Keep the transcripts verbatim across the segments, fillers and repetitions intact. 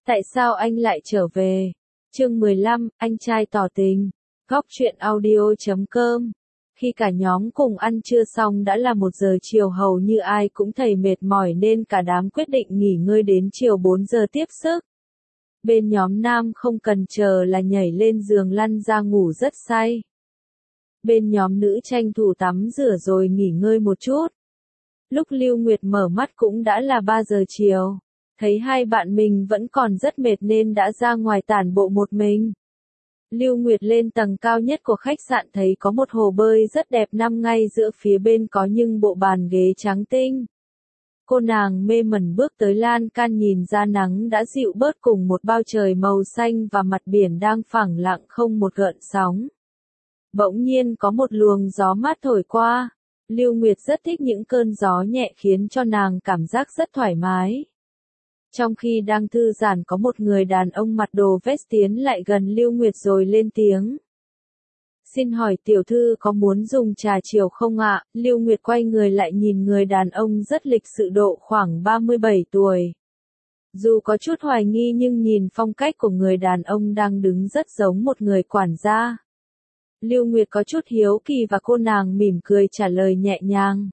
Tại sao anh lại trở về? Chương mười lăm, anh trai tỏ tình. Góc truyện audio chấm com. Khi cả nhóm cùng ăn trưa xong đã là một giờ chiều, hầu như ai cũng thấy mệt mỏi nên cả đám quyết định nghỉ ngơi đến chiều bốn giờ tiếp sức. Bên nhóm nam không cần chờ là nhảy lên giường lăn ra ngủ rất say. Bên nhóm nữ tranh thủ tắm rửa rồi nghỉ ngơi một chút. Lúc Lưu Nguyệt mở mắt cũng đã là ba giờ chiều. Thấy hai bạn mình vẫn còn rất mệt nên đã ra ngoài tản bộ một mình. Lưu Nguyệt lên tầng cao nhất của khách sạn thấy có một hồ bơi rất đẹp nằm ngay giữa phía bên có những bộ bàn ghế trắng tinh. Cô nàng mê mẩn bước tới lan can nhìn ra nắng đã dịu bớt cùng một bao trời màu xanh và mặt biển đang phẳng lặng không một gợn sóng. Bỗng nhiên có một luồng gió mát thổi qua. Lưu Nguyệt rất thích những cơn gió nhẹ khiến cho nàng cảm giác rất thoải mái. Trong khi đang thư giãn có một người đàn ông mặc đồ vest tiến lại gần Lưu Nguyệt rồi lên tiếng. Xin hỏi tiểu thư có muốn dùng trà chiều không ạ? Lưu Nguyệt quay người lại nhìn người đàn ông rất lịch sự độ khoảng ba mươi bảy tuổi. Dù có chút hoài nghi nhưng nhìn phong cách của người đàn ông đang đứng rất giống một người quản gia. Lưu Nguyệt có chút hiếu kỳ và cô nàng mỉm cười trả lời nhẹ nhàng.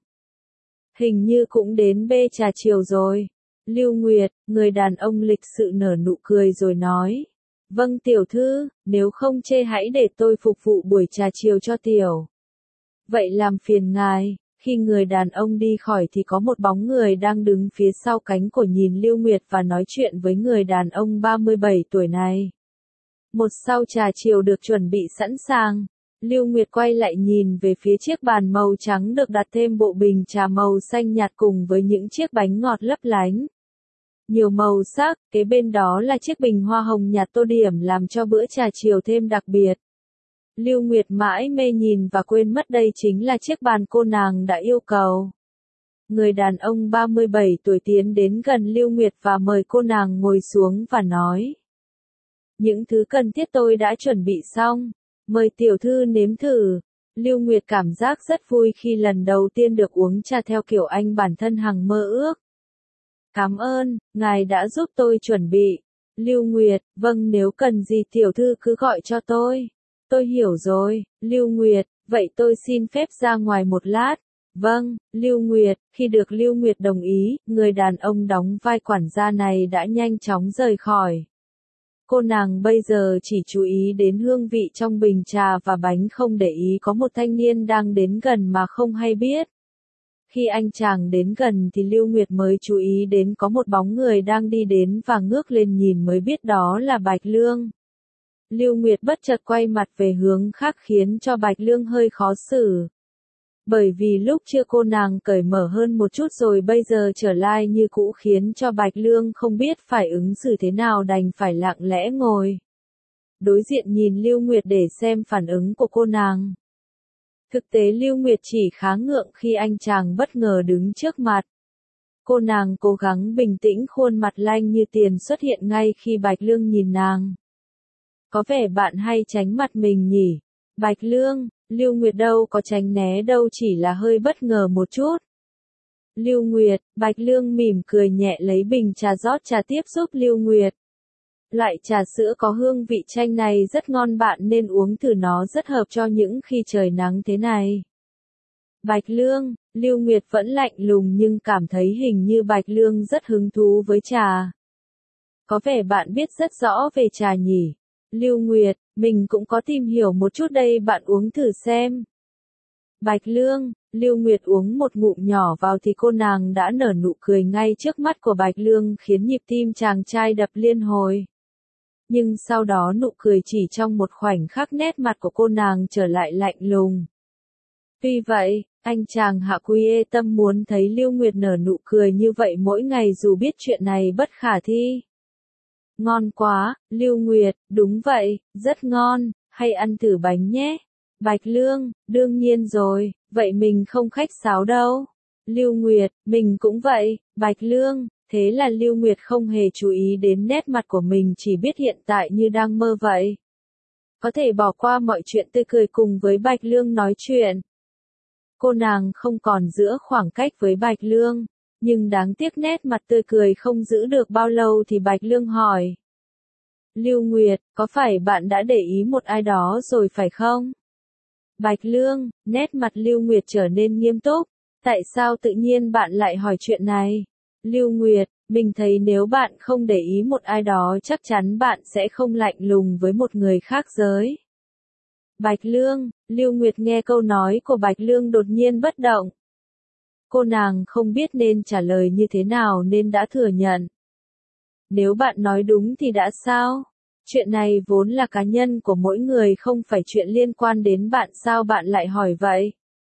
Hình như cũng đến bê trà chiều rồi. Lưu Nguyệt, người đàn ông lịch sự nở nụ cười rồi nói. Vâng tiểu thư, nếu không chê hãy để tôi phục vụ buổi trà chiều cho tiểu. Vậy làm phiền ngài. Khi người đàn ông đi khỏi thì có một bóng người đang đứng phía sau cánh cửa nhìn Lưu Nguyệt và nói chuyện với người đàn ông ba mươi bảy tuổi này. Một sau trà chiều được chuẩn bị sẵn sàng. Lưu Nguyệt quay lại nhìn về phía chiếc bàn màu trắng được đặt thêm bộ bình trà màu xanh nhạt cùng với những chiếc bánh ngọt lấp lánh. Nhiều màu sắc, kế bên đó là chiếc bình hoa hồng nhạt tô điểm làm cho bữa trà chiều thêm đặc biệt. Lưu Nguyệt mãi mê nhìn và quên mất đây chính là chiếc bàn cô nàng đã yêu cầu. Người đàn ông ba mươi bảy tuổi tiến đến gần Lưu Nguyệt và mời cô nàng ngồi xuống và nói. Những thứ cần thiết tôi đã chuẩn bị xong. Mời tiểu thư nếm thử. Lưu Nguyệt cảm giác rất vui khi lần đầu tiên được uống trà theo kiểu anh bản thân hằng mơ ước. Cảm ơn, ngài đã giúp tôi chuẩn bị. Lưu Nguyệt, vâng nếu cần gì tiểu thư cứ gọi cho tôi. Tôi hiểu rồi, Lưu Nguyệt, vậy tôi xin phép ra ngoài một lát. Vâng, Lưu Nguyệt, khi được Lưu Nguyệt đồng ý, người đàn ông đóng vai quản gia này đã nhanh chóng rời khỏi. Cô nàng bây giờ chỉ chú ý đến hương vị trong bình trà và bánh, không để ý có một thanh niên đang đến gần mà không hay biết. Khi anh chàng đến gần thì Lưu Nguyệt mới chú ý đến có một bóng người đang đi đến và ngước lên nhìn mới biết đó là Bạch Lương. Lưu Nguyệt bất chợt quay mặt về hướng khác khiến cho Bạch Lương hơi khó xử. Bởi vì lúc chưa cô nàng cởi mở hơn một chút rồi bây giờ trở lại như cũ khiến cho Bạch Lương không biết phải ứng xử thế nào đành phải lặng lẽ ngồi. Đối diện nhìn Lưu Nguyệt để xem phản ứng của cô nàng. Thực tế Lưu Nguyệt chỉ khá ngượng khi anh chàng bất ngờ đứng trước mặt. Cô nàng cố gắng bình tĩnh, khuôn mặt lanh như tiền xuất hiện ngay khi Bạch Lương nhìn nàng. Có vẻ bạn hay tránh mặt mình nhỉ? Bạch Lương, Lưu Nguyệt đâu có tránh né đâu, chỉ là hơi bất ngờ một chút. Lưu Nguyệt, Bạch Lương mỉm cười nhẹ lấy bình trà rót trà tiếp giúp Lưu Nguyệt. Loại trà sữa có hương vị chanh này rất ngon, bạn nên uống thử, nó rất hợp cho những khi trời nắng thế này. Bạch Lương, Lưu Nguyệt vẫn lạnh lùng nhưng cảm thấy hình như Bạch Lương rất hứng thú với trà. Có vẻ bạn biết rất rõ về trà nhỉ? Lưu Nguyệt, mình cũng có tìm hiểu một chút đây, bạn uống thử xem. Bạch Lương, Lưu Nguyệt uống một ngụm nhỏ vào thì cô nàng đã nở nụ cười ngay trước mắt của Bạch Lương khiến nhịp tim chàng trai đập liên hồi. Nhưng sau đó nụ cười chỉ trong một khoảnh khắc nét mặt của cô nàng trở lại lạnh lùng. Tuy vậy, anh chàng hạ quy ê tâm muốn thấy Lưu Nguyệt nở nụ cười như vậy mỗi ngày dù biết chuyện này bất khả thi. Ngon quá, Lưu Nguyệt, đúng vậy, rất ngon, hay ăn thử bánh nhé. Bạch Lương, đương nhiên rồi, vậy mình không khách sáo đâu. Lưu Nguyệt, mình cũng vậy, Bạch Lương. Thế là Lưu Nguyệt không hề chú ý đến nét mặt của mình, chỉ biết hiện tại như đang mơ vậy. Có thể bỏ qua mọi chuyện tươi cười cùng với Bạch Lương nói chuyện. Cô nàng không còn giữ khoảng cách với Bạch Lương, nhưng đáng tiếc nét mặt tươi cười không giữ được bao lâu thì Bạch Lương hỏi. Lưu Nguyệt, có phải bạn đã để ý một ai đó rồi phải không? Bạch Lương, nét mặt Lưu Nguyệt trở nên nghiêm túc. Tại sao tự nhiên bạn lại hỏi chuyện này? Lưu Nguyệt, mình thấy nếu bạn không để ý một ai đó chắc chắn bạn sẽ không lạnh lùng với một người khác giới. Bạch Lương, Lưu Nguyệt nghe câu nói của Bạch Lương đột nhiên bất động. Cô nàng không biết nên trả lời như thế nào nên đã thừa nhận. Nếu bạn nói đúng thì đã sao? Chuyện này vốn là cá nhân của mỗi người không phải chuyện liên quan đến bạn, sao bạn lại hỏi vậy?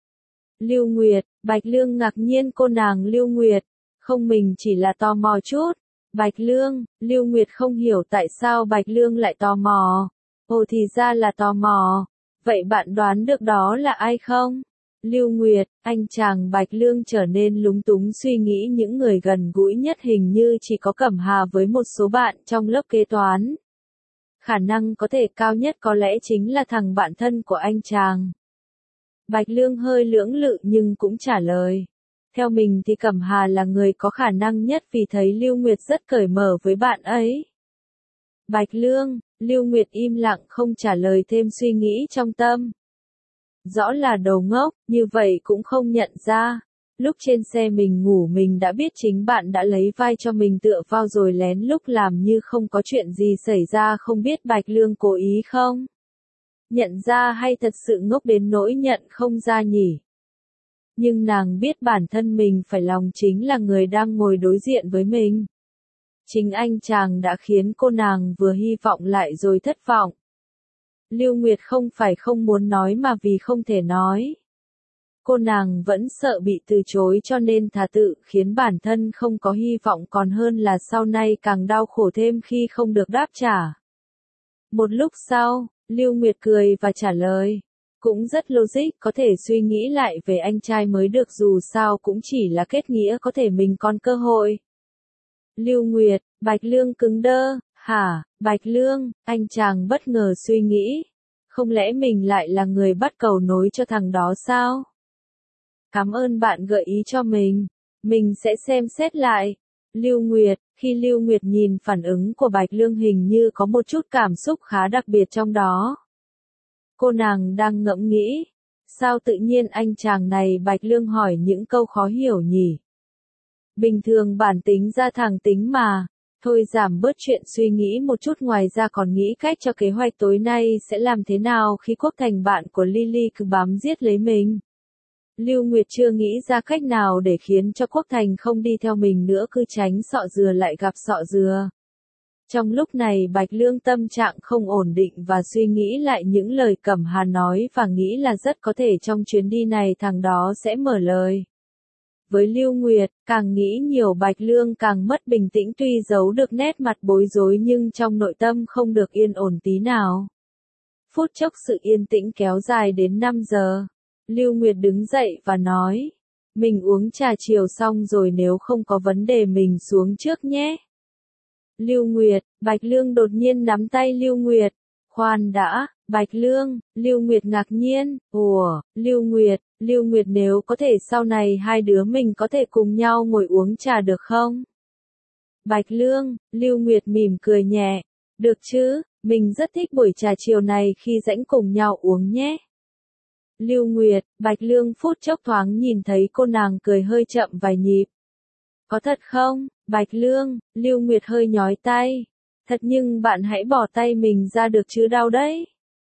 Lưu Nguyệt, Bạch Lương ngạc nhiên, cô nàng Lưu Nguyệt, không mình chỉ là tò mò chút. Bạch Lương, Lưu Nguyệt không hiểu tại sao Bạch Lương lại tò mò. Ồ thì ra là tò mò. Vậy bạn đoán được đó là ai không? Lưu Nguyệt, anh chàng Bạch Lương trở nên lúng túng suy nghĩ những người gần gũi nhất hình như chỉ có Cẩm Hà với một số bạn trong lớp kế toán. Khả năng có thể cao nhất có lẽ chính là thằng bạn thân của anh chàng. Bạch Lương hơi lưỡng lự nhưng cũng trả lời. Theo mình thì Cẩm Hà là người có khả năng nhất vì thấy Lưu Nguyệt rất cởi mở với bạn ấy. Bạch Lương, Lưu Nguyệt im lặng không trả lời thêm, suy nghĩ trong tâm. Rõ là đồ ngốc, như vậy cũng không nhận ra. Lúc trên xe mình ngủ mình đã biết chính bạn đã lấy vai cho mình tựa vào rồi lén lúc làm như không có chuyện gì xảy ra, không biết Bạch Lương cố ý không? Nhận ra hay thật sự ngốc đến nỗi nhận không ra nhỉ? Nhưng nàng biết bản thân mình phải lòng chính là người đang ngồi đối diện với mình. Chính anh chàng đã khiến cô nàng vừa hy vọng lại rồi thất vọng. Lưu Nguyệt không phải không muốn nói mà vì không thể nói. Cô nàng vẫn sợ bị từ chối cho nên thà tự khiến bản thân không có hy vọng còn hơn là sau này càng đau khổ thêm khi không được đáp trả. Một lúc sau, Lưu Nguyệt cười và trả lời. Cũng rất logic, có thể suy nghĩ lại về anh trai mới được, dù sao cũng chỉ là kết nghĩa, có thể mình còn cơ hội. Lưu Nguyệt, Bạch Lương cứng đơ, hả, Bạch Lương, anh chàng bất ngờ suy nghĩ. Không lẽ mình lại là người bắt cầu nối cho thằng đó sao? Cảm ơn bạn gợi ý cho mình. Mình sẽ xem xét lại. Lưu Nguyệt, khi Lưu Nguyệt nhìn phản ứng của Bạch Lương hình như có một chút cảm xúc khá đặc biệt trong đó. Cô nàng đang ngẫm nghĩ. Sao tự nhiên anh chàng này Bạch Lương hỏi những câu khó hiểu nhỉ? Bình thường bản tính ra thẳng tính mà. Thôi giảm bớt chuyện suy nghĩ một chút, ngoài ra còn nghĩ cách cho kế hoạch tối nay sẽ làm thế nào khi Quốc Thành bạn của Lily cứ bám giết lấy mình. Lưu Nguyệt chưa nghĩ ra cách nào để khiến cho Quốc Thành không đi theo mình nữa, cứ tránh sọ dừa lại gặp sọ dừa. Trong lúc này Bạch Lương tâm trạng không ổn định và suy nghĩ lại những lời Cẩm Hà nói và nghĩ là rất có thể trong chuyến đi này thằng đó sẽ mở lời. Với Lưu Nguyệt, càng nghĩ nhiều Bạch Lương càng mất bình tĩnh, tuy giấu được nét mặt bối rối nhưng trong nội tâm không được yên ổn tí nào. Phút chốc sự yên tĩnh kéo dài đến năm giờ. Lưu Nguyệt đứng dậy và nói, mình uống trà chiều xong rồi, nếu không có vấn đề mình xuống trước nhé. Lưu Nguyệt, Bạch Lương đột nhiên nắm tay Lưu Nguyệt. Khoan đã, Bạch Lương, Lưu Nguyệt ngạc nhiên, ủa, Lưu Nguyệt, Lưu Nguyệt nếu có thể sau này hai đứa mình có thể cùng nhau ngồi uống trà được không? Bạch Lương, Lưu Nguyệt mỉm cười nhẹ, được chứ, mình rất thích buổi trà chiều này, khi rảnh cùng nhau uống nhé. Lưu Nguyệt, Bạch Lương phút chốc thoáng nhìn thấy cô nàng cười hơi chậm vài nhịp. Có thật không? Bạch Lương, Lưu Nguyệt hơi nhói tay. Thật, nhưng bạn hãy bỏ tay mình ra được chứ, đau đấy.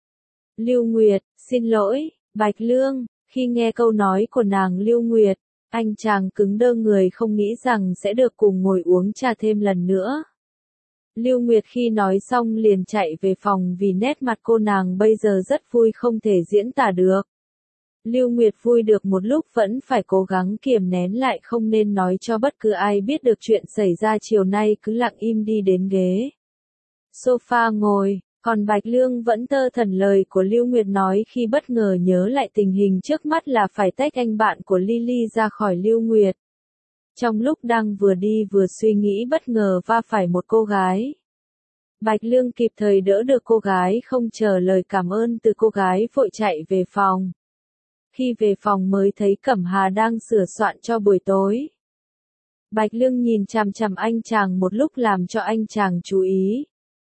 Lưu Nguyệt, xin lỗi, Bạch Lương, khi nghe câu nói của nàng Lưu Nguyệt, anh chàng cứng đơ người, không nghĩ rằng sẽ được cùng ngồi uống trà thêm lần nữa. Lưu Nguyệt khi nói xong liền chạy về phòng vì nét mặt cô nàng bây giờ rất vui không thể diễn tả được. Lưu Nguyệt vui được một lúc vẫn phải cố gắng kiềm nén lại không nên nói cho bất cứ ai biết được chuyện xảy ra chiều nay, cứ lặng im đi đến ghế sofa ngồi, còn Bạch Lương vẫn thơ thẩn lời của Lưu Nguyệt nói khi bất ngờ nhớ lại tình hình trước mắt là phải tách anh bạn của Lily ra khỏi Lưu Nguyệt. Trong lúc đang vừa đi vừa suy nghĩ bất ngờ va phải một cô gái. Bạch Lương kịp thời đỡ được cô gái, không chờ lời cảm ơn từ cô gái vội chạy về phòng. Khi về phòng mới thấy Cẩm Hà đang sửa soạn cho buổi tối. Bạch Lương nhìn chằm chằm anh chàng một lúc làm cho anh chàng chú ý.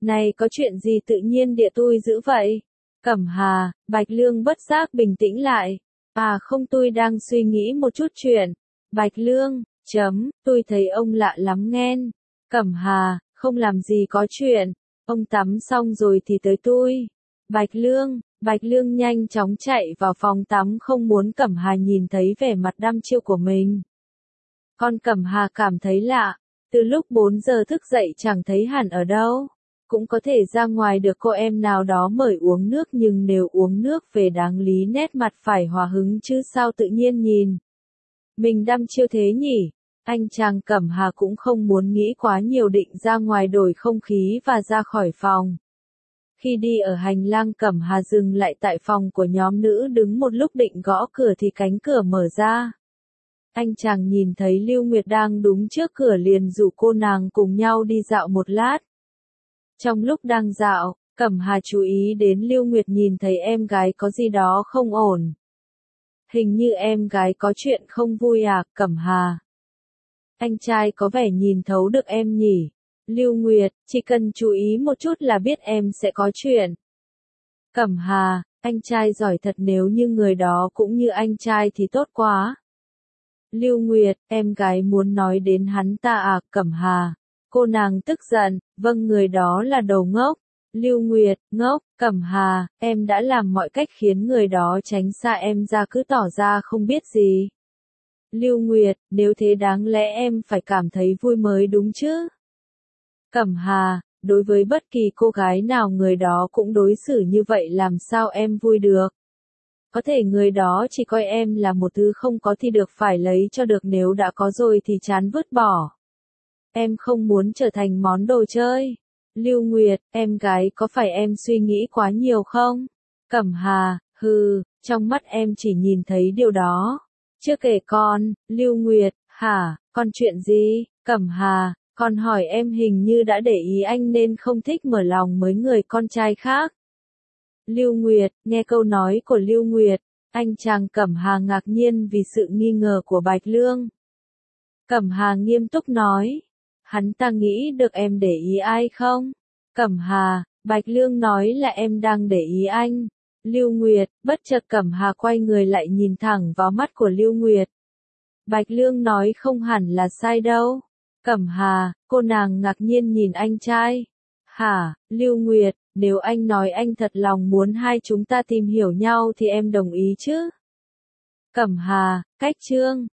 Này có chuyện gì tự nhiên địa tui dữ vậy? Cẩm Hà, Bạch Lương bất giác bình tĩnh lại. À không, tôi đang suy nghĩ một chút chuyện. Bạch Lương, chấm, tôi thấy ông lạ lắm nghen. Cẩm Hà, không làm gì có chuyện. Ông tắm xong rồi thì tới tôi. Bạch Lương, Bạch Lương nhanh chóng chạy vào phòng tắm không muốn Cẩm Hà nhìn thấy vẻ mặt đăm chiêu của mình. Con Cẩm Hà cảm thấy lạ. Từ lúc bốn giờ thức dậy chẳng thấy hẳn ở đâu. Cũng có thể ra ngoài được cô em nào đó mời uống nước nhưng nếu uống nước về đáng lý nét mặt phải hòa hứng chứ sao tự nhiên nhìn. Mình đăm chiêu thế nhỉ? Anh chàng Cẩm Hà cũng không muốn nghĩ quá nhiều định ra ngoài đổi không khí và ra khỏi phòng. Khi đi ở hành lang Cẩm Hà dừng lại tại phòng của nhóm nữ đứng một lúc định gõ cửa thì cánh cửa mở ra. Anh chàng nhìn thấy Lưu Nguyệt đang đúng trước cửa liền rủ cô nàng cùng nhau đi dạo một lát. Trong lúc đang dạo, Cẩm Hà chú ý đến Lưu Nguyệt nhìn thấy em gái có gì đó không ổn. Hình như em gái có chuyện không vui à, Cẩm Hà. Anh trai có vẻ nhìn thấu được em nhỉ. Lưu Nguyệt, chỉ cần chú ý một chút là biết em sẽ có chuyện. Cẩm Hà, anh trai giỏi thật, nếu như người đó cũng như anh trai thì tốt quá. Lưu Nguyệt, em gái muốn nói đến hắn ta à, Cẩm Hà. Cô nàng tức giận, vâng, người đó là đồ ngốc. Lưu Nguyệt, ngốc, Cẩm Hà, em đã làm mọi cách khiến người đó tránh xa em ra cứ tỏ ra không biết gì. Lưu Nguyệt, nếu thế đáng lẽ em phải cảm thấy vui mới đúng chứ. Cẩm Hà, đối với bất kỳ cô gái nào người đó cũng đối xử như vậy làm sao em vui được. Có thể người đó chỉ coi em là một thứ không có thì được phải lấy cho được, nếu đã có rồi thì chán vứt bỏ. Em không muốn trở thành món đồ chơi. Lưu Nguyệt, em gái có phải em suy nghĩ quá nhiều không? Cẩm Hà, hừ, trong mắt em chỉ nhìn thấy điều đó. Chưa kể con, Lưu Nguyệt, hả, con chuyện gì? Cẩm Hà, con hỏi em hình như đã để ý anh nên không thích mở lòng với người con trai khác. Lưu Nguyệt, nghe câu nói của Lưu Nguyệt, anh chàng Cẩm Hà ngạc nhiên vì sự nghi ngờ của Bạch Lương. Cẩm Hà nghiêm túc nói, hắn ta nghĩ được em để ý ai không? Cẩm Hà, Bạch Lương nói là em đang để ý anh. Lưu Nguyệt, bất chợt Cẩm Hà quay người lại nhìn thẳng vào mắt của Lưu Nguyệt. Bạch Lương nói không hẳn là sai đâu. Cẩm Hà, cô nàng ngạc nhiên nhìn anh trai. Hả, Lưu Nguyệt, nếu anh nói anh thật lòng muốn hai chúng ta tìm hiểu nhau thì em đồng ý chứ? Cẩm Hà, cách chương.